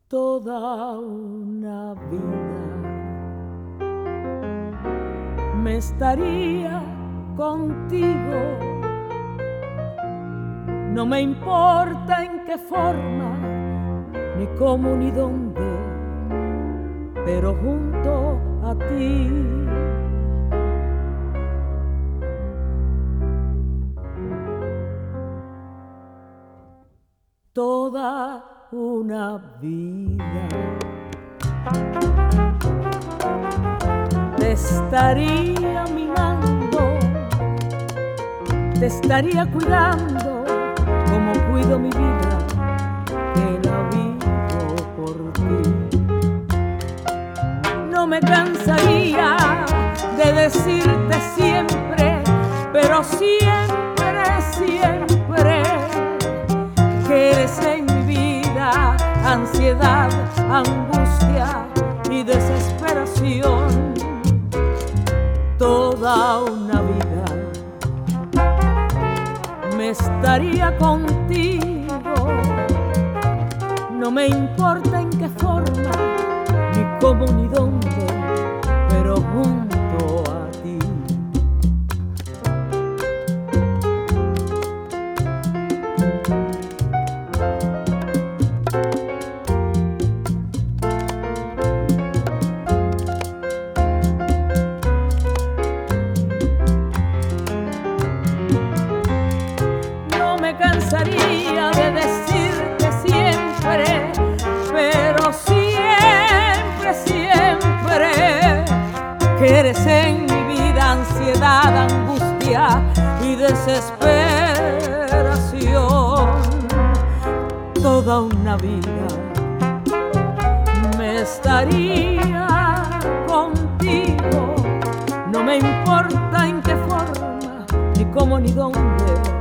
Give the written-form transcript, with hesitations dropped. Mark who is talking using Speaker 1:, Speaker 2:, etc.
Speaker 1: Toda una vida me estaría contigo. No me importa en qué forma, ni cómo, ni dónde, pero junto a ti. Toda una vida te estaría mimando, te estaría cuidando como cuido mi vida, que la vivo por ti. No me cansaría de decirte siempre, pero siempre, siempre, que eres en mi vida ansiedad, angustia y desesperación. Toda una vida me estaría contigo. No me importa en qué forma, ni cómo, ni dónde, pero junto a ti. Cansaría de decirte siempre, pero siempre, siempre, que eres en mi vida ansiedad, angustia y desesperación. Toda una vida me estaría contigo. No me importa en qué forma, ni cómo, ni dónde,